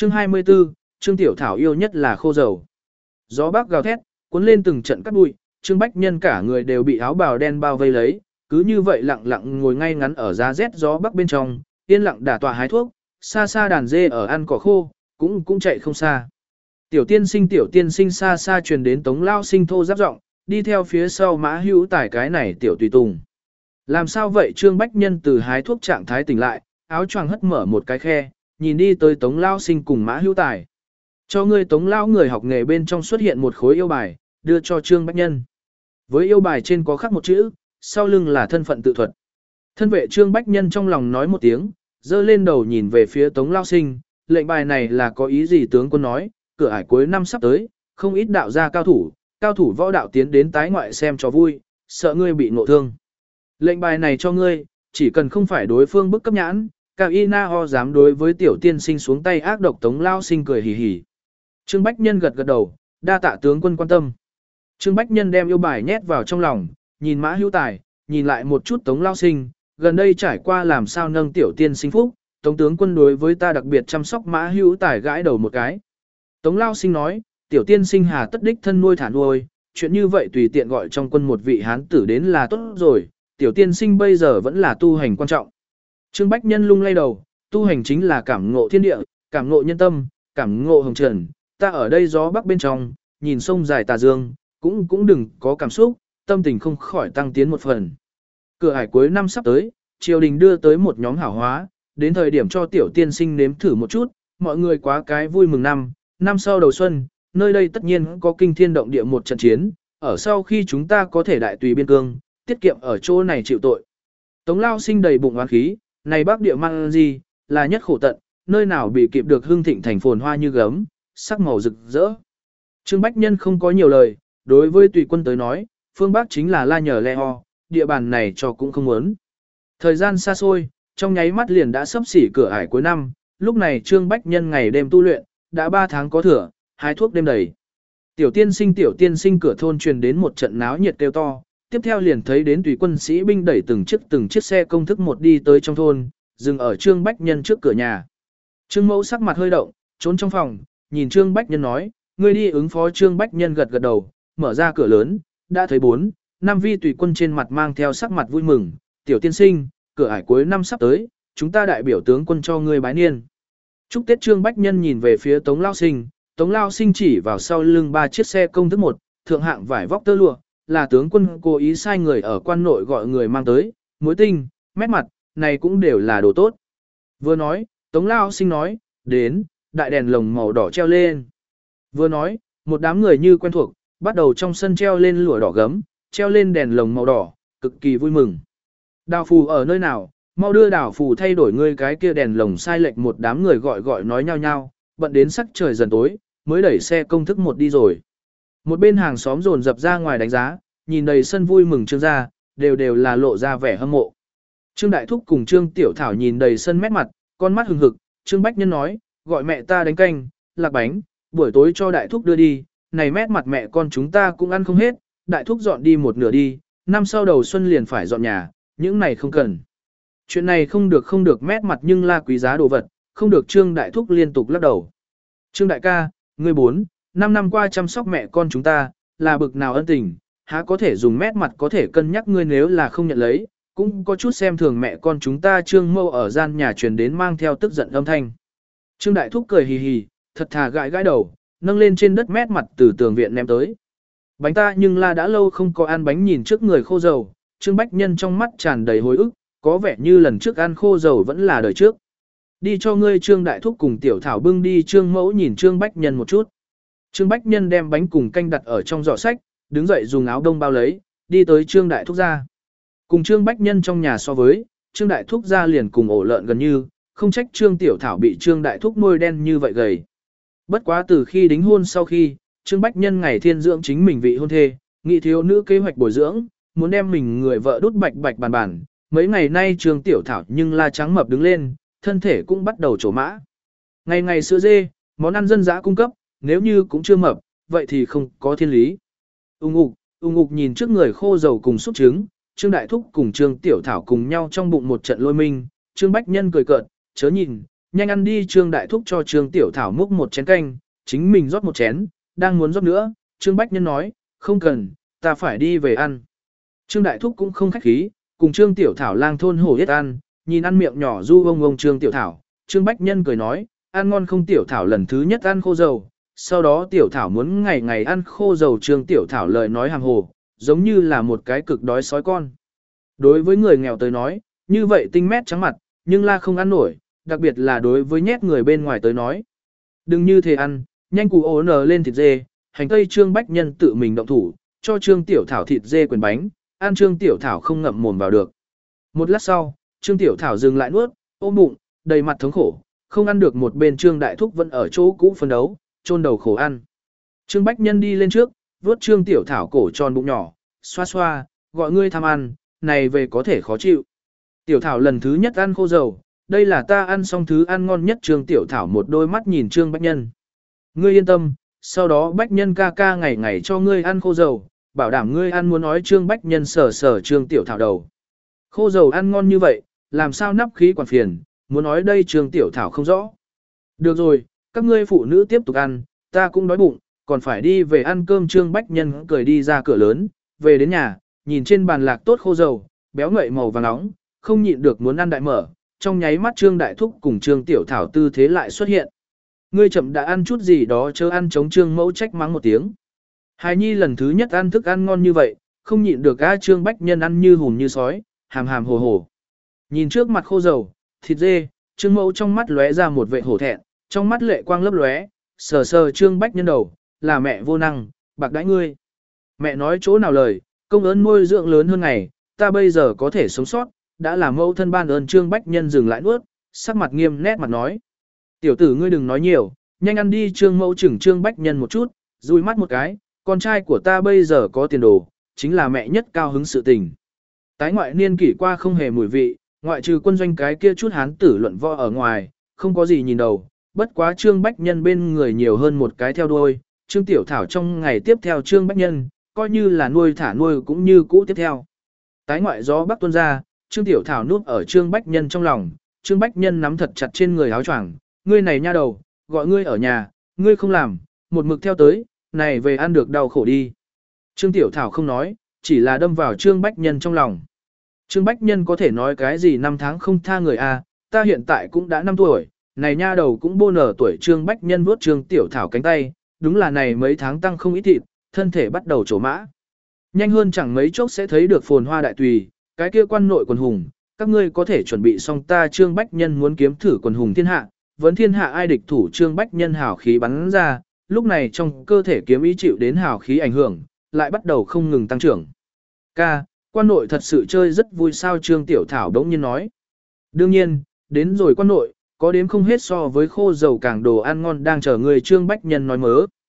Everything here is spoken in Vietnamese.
Chương 24, Trương Tiểu Thảo yêu nhất là khô dầu. Gió bắc gào thét, cuốn lên từng trận cát bụi, Trương Bách Nhân cả người đều bị áo bào đen bao vây lấy, cứ như vậy lặng lặng ngồi ngay ngắn ở giá rét gió bắc bên trong, yên lặng đả tọa hái thuốc, xa xa đàn dê ở ăn cỏ khô, cũng chạy không xa. Tiểu tiên sinh xa xa truyền đến Tống Lao Sinh thô giáp giọng, đi theo phía sau Mã Hữu Tài cái này tiểu tùy tùng. Làm sao vậy? Trương Bách Nhân từ hái thuốc trạng thái tỉnh lại, áo choàng hất mở một cái khe, nhìn đi tới Tống Lao Sinh cùng Mã Hữu Tài. Cho ngươi Tống Lao người học nghề bên trong xuất hiện một khối yêu bài, đưa cho Trương Bách Nhân. Với yêu bài trên có khắc một chữ, sau lưng là thân phận tự thuật. Thân vệ Trương Bách Nhân trong lòng nói một tiếng, dơ lên đầu nhìn về phía Tống Lao Sinh, lệnh bài này là có ý gì? Tướng quân nói, cửa ải cuối năm sắp tới, không ít đạo gia cao thủ võ đạo tiến đến tái ngoại xem cho vui, sợ ngươi bị ngộ thương. Lệnh bài này cho ngươi, chỉ cần không phải đối phương bức cấp nhãn, Cao Y Na Ho dám đối với tiểu tiên sinh xuống tay ác độc. Tống Lao Sinh cười hì hì. Trương Bách Nhân gật gật đầu, đa tạ tướng quân quan tâm. Trương Bách Nhân đem yêu bài nhét vào trong lòng, nhìn Mã Hữu Tài, nhìn lại một chút Tống Lao Sinh, gần đây trải qua làm sao nâng tiểu tiên sinh phúc, Tống tướng quân đối với ta đặc biệt chăm sóc. Mã Hữu Tài gãi đầu một cái. Tống Lao Sinh nói, tiểu tiên sinh hà tất đích thân nuôi thả nuôi, chuyện như vậy tùy tiện gọi trong quân một vị hán tử đến là tốt rồi, tiểu tiên sinh bây giờ vẫn là tu hành quan trọng. Trương Bách Nhân lung lay đầu, tu hành chính là cảm ngộ thiên địa, cảm ngộ nhân tâm, cảm ngộ hồng trần, ta ở đây gió bắc bên trong, nhìn sông dài tà dương, cũng đừng có cảm xúc, tâm tình không khỏi tăng tiến một phần. Cửa ải cuối năm sắp tới, triều đình đưa tới một nhóm hảo hóa, đến thời điểm cho tiểu tiên sinh nếm thử một chút, mọi người quá cái vui mừng năm sau đầu xuân, nơi đây tất nhiên có kinh thiên động địa một trận chiến, ở sau khi chúng ta có thể đại tùy biên cương, tiết kiệm ở chỗ này chịu tội. Tống Lao Sinh đầy bụng oán khí, này Bắc địa mang gì, là nhất khổ tận, nơi nào bị kịp được hưng thịnh thành phồn hoa như gấm, sắc màu rực rỡ. Trương Bách Nhân không có nhiều lời, đối với tùy quân tới nói, phương Bắc chính là la nhờ le ho, địa bàn này cho cũng không muốn. Thời gian xa xôi, trong nháy mắt liền đã sắp xỉ cửa ải cuối năm, lúc này Trương Bách Nhân ngày đêm tu luyện, đã 3 tháng có thừa, hái thuốc đêm đầy. Tiểu tiên sinh cửa thôn truyền đến một trận náo nhiệt kêu to, tiếp theo liền thấy đến tùy quân sĩ binh đẩy từng chiếc xe công thức một đi tới trong thôn, dừng ở Trương Bách Nhân trước cửa nhà. Trương Mẫu sắc mặt hơi động, trốn trong phòng, nhìn Trương Bách Nhân nói, ngươi đi ứng phó. Trương Bách Nhân gật gật đầu, mở ra cửa lớn, đã thấy 4-5 vi tùy quân trên mặt mang theo sắc mặt vui mừng, tiểu tiên sinh, cửa ải cuối năm sắp tới, chúng ta đại biểu tướng quân cho ngươi bái niên. Chúc Tết. Trương Bách Nhân nhìn về phía Tống Lao Sinh, Tống Lao Sinh chỉ vào sau lưng 3 chiếc xe công thức một, thượng hạng vải vóc tơ lụa, là tướng quân cố ý sai người ở quan nội gọi người mang tới, muối tinh, mét mặt, này cũng đều là đồ tốt. Vừa nói, Tống Lao Sinh nói, đến, đại đèn lồng màu đỏ treo lên. Vừa nói, một đám người như quen thuộc, bắt đầu trong sân treo lên lụa đỏ gấm, treo lên đèn lồng màu đỏ, cực kỳ vui mừng. Đào phù ở nơi nào, mau đưa đào phù thay đổi ngươi cái kia đèn lồng sai lệch. Một đám người gọi nói nhau nhau, bận đến sắc trời dần tối, mới đẩy xe công thức một đi rồi. Một bên hàng xóm dồn dập ra ngoài đánh giá, nhìn đầy sân vui mừng Trương gia, đều là lộ ra vẻ hâm mộ. Trương Đại Thúc cùng Trương Tiểu Thảo nhìn đầy sân mét mặt, con mắt hừng hực. Trương Bách Nhân nói, gọi mẹ ta đánh canh, lạc bánh, buổi tối cho Đại Thúc đưa đi, này mét mặt mẹ con chúng ta cũng ăn không hết, Đại Thúc dọn đi một nửa đi, năm sau đầu xuân liền phải dọn nhà, những này không cần. Chuyện này không được mét mặt nhưng là quý giá đồ vật, không được. Trương Đại Thúc liên tục lắc đầu. Trương Đại ca, ngươi 4-5 năm qua chăm sóc mẹ con chúng ta, là bực nào ân tình, há có thể dùng mét mặt có thể cân nhắc ngươi nếu là không nhận lấy, cũng có chút xem thường mẹ con chúng ta. Trương Mâu ở gian nhà truyền đến mang theo tức giận âm thanh. Trương Đại Thúc cười hì hì, thật thà gãi đầu, nâng lên trên đất mét mặt từ tường viện ném tới. Bánh ta nhưng là đã lâu không có ăn bánh. Nhìn trước người khô dầu, Trương Bách Nhân trong mắt tràn đầy hồi ức, có vẻ như lần trước ăn khô dầu vẫn là đời trước. Đi cho ngươi. Trương Đại Thúc cùng Tiểu Thảo bưng đi. Trương Mẫu nhìn Trương Bách Nhân một chút. Trương Bách Nhân đem bánh cùng canh đặt ở trong giỏ sách, đứng dậy dùng áo đông bao lấy, đi tới Trương Đại Thúc gia. Cùng Trương Bách Nhân trong nhà so với, Trương Đại Thúc gia liền cùng ổ lợn gần như, không trách Trương Tiểu Thảo bị Trương Đại Thúc nuôi đen như vậy gầy. Bất quá từ khi đính hôn sau khi, Trương Bách Nhân ngày thiên dưỡng chính mình vị hôn thê, nghị thiếu nữ kế hoạch bồi dưỡng, muốn đem mình người vợ đút bạch bàn. Mấy ngày nay Trương Tiểu Thảo nhưng la trắng mập đứng lên, thân thể cũng bắt đầu trổ mã. Ngày sữa dê, món ăn dân dã cung cấp, nếu như cũng chưa mập, vậy thì không có thiên lý. Ung ục nhìn trước người khô dầu cùng xúc trứng, Trương Đại Thúc cùng Trương Tiểu Thảo cùng nhau trong bụng một trận lôi minh. Trương Bách Nhân cười cợt, chớ nhìn, nhanh ăn đi. Trương Đại Thúc cho Trương Tiểu Thảo múc một chén canh, chính mình rót một chén, đang muốn rót nữa, Trương Bách Nhân nói, không cần, ta phải đi về ăn. Trương Đại Thúc cũng không khách khí, cùng Trương Tiểu Thảo lang thôn hổ yết ăn, nhìn ăn miệng nhỏ du ông Trương Tiểu Thảo, Trương Bách Nhân cười nói, ăn ngon không Tiểu Thảo lần thứ nhất ăn khô dầu, sau đó Tiểu Thảo muốn ngày ngày ăn khô dầu. Trương Tiểu Thảo lời nói hàng hồ, giống như là một cái cực đói sói con. Đối với người nghèo tới nói, như vậy tinh mét trắng mặt, nhưng la không ăn nổi, đặc biệt là đối với nhét người bên ngoài tới nói. Đừng như thế ăn, nhanh củ ố nở lên thịt dê, hành tây. Trương Bách Nhân tự mình động thủ, cho Trương Tiểu Thảo thịt dê quyền bánh, ăn Trương Tiểu Thảo không ngậm mồm vào được. Một lát sau, Trương Tiểu Thảo dừng lại nuốt, ôm bụng, đầy mặt thống khổ, không ăn được. Một bên Trương Đại Thúc vẫn ở chỗ cũ phấn đấu, chôn đầu khổ ăn. Trương Bách Nhân đi lên trước, vuốt Trương Tiểu Thảo cổ tròn bụng nhỏ, xoa xoa, gọi ngươi tham ăn, này về có thể khó chịu. Tiểu Thảo lần thứ nhất ăn khô dầu, đây là ta ăn xong thứ ăn ngon nhất. Trương Tiểu Thảo một đôi mắt nhìn Trương Bách Nhân. Ngươi yên tâm, sau đó Bách Nhân ca ca ngày ngày cho ngươi ăn khô dầu, bảo đảm ngươi ăn muốn nói. Trương Bách Nhân sờ sờ Trương Tiểu Thảo đầu. Khô dầu ăn ngon như vậy, làm sao nắp khí quản phiền, muốn nói đây Trương Tiểu Thảo không rõ. Được rồi, các ngươi phụ nữ tiếp tục ăn, ta cũng đói bụng, còn phải đi về ăn cơm. Trương Bách Nhân cười đi ra cửa lớn, về đến nhà, nhìn trên bàn lạc tốt khô dầu, béo ngậy màu vàng nóng, không nhịn được muốn ăn đại mở. Trong nháy mắt Trương Đại Thúc cùng Trương Tiểu Thảo tư thế lại xuất hiện. Ngươi chậm đã ăn chút gì đó chớ ăn chống. Trương Mẫu trách mắng một tiếng. Hài nhi lần thứ nhất ăn thức ăn ngon như vậy, không nhịn được Trương Bách Nhân ăn như hùm như sói, hàm hàm hồ hồ. Nhìn trước mặt khô dầu, thịt dê, Trương Mẫu trong mắt lóe ra một vệ hổ thẹn, trong mắt lệ quang lấp lóe, sờ sờ Trương Bách Nhân đầu, là mẹ vô năng, bạc đãi ngươi. Mẹ nói chỗ nào lời, công ơn nuôi dưỡng lớn hơn ngày, ta bây giờ có thể sống sót, đã là mẫu thân ban ơn. Trương Bách Nhân dừng lại nuốt, sắc mặt nghiêm nét mặt nói. Tiểu tử ngươi đừng nói nhiều, nhanh ăn đi. Trương Mẫu chừng Trương Bách Nhân một chút, dùi mắt một cái, con trai của ta bây giờ có tiền đồ, chính là mẹ nhất cao hứng sự tình. Tái ngoại niên kỷ qua không hề mùi vị, ngoại trừ quân doanh cái kia chút hán tử luận võ ở ngoài, không có gì nhìn đầu. Bất quá Trương Bách Nhân bên người nhiều hơn một cái theo đuôi, Trương Tiểu Thảo trong ngày tiếp theo Trương Bách Nhân, coi như là nuôi thả nuôi cũng như cũ tiếp theo. Tái ngoại gió bắc tuôn ra, Trương Tiểu Thảo nuốt ở Trương Bách Nhân trong lòng, Trương Bách Nhân nắm thật chặt trên người áo choàng, ngươi này nha đầu, gọi ngươi ở nhà, ngươi không làm, một mực theo tới, này về ăn được đau khổ đi. Trương Tiểu Thảo không nói, chỉ là đâm vào Trương Bách Nhân trong lòng. Trương Bách Nhân có thể nói cái gì năm tháng không tha người a, ta hiện tại cũng đã 5 tuổi, này nha đầu cũng bô nở tuổi. Trương Bách Nhân vuốt Trương Tiểu Thảo cánh tay, đúng là này mấy tháng tăng không ít thịt, thân thể bắt đầu trổ mã. Nhanh hơn chẳng mấy chốc sẽ thấy được phồn hoa đại tùy, cái kia quan nội quần hùng, các ngươi có thể chuẩn bị xong ta. Trương Bách Nhân muốn kiếm thử quần hùng thiên hạ, vấn thiên hạ ai địch thủ. Trương Bách Nhân hào khí bắn ra, lúc này trong cơ thể kiếm ý chịu đến hào khí ảnh hưởng, lại bắt đầu không ngừng tăng trưởng. Ca, quan nội thật sự chơi rất vui sao? Trương Tiểu Thảo đống nhiên nói. Đương nhiên, đến rồi quan nội, có đếm không hết so với khô dầu càng đồ ăn ngon đang chờ người. Trương Bách Nhân nói mớ.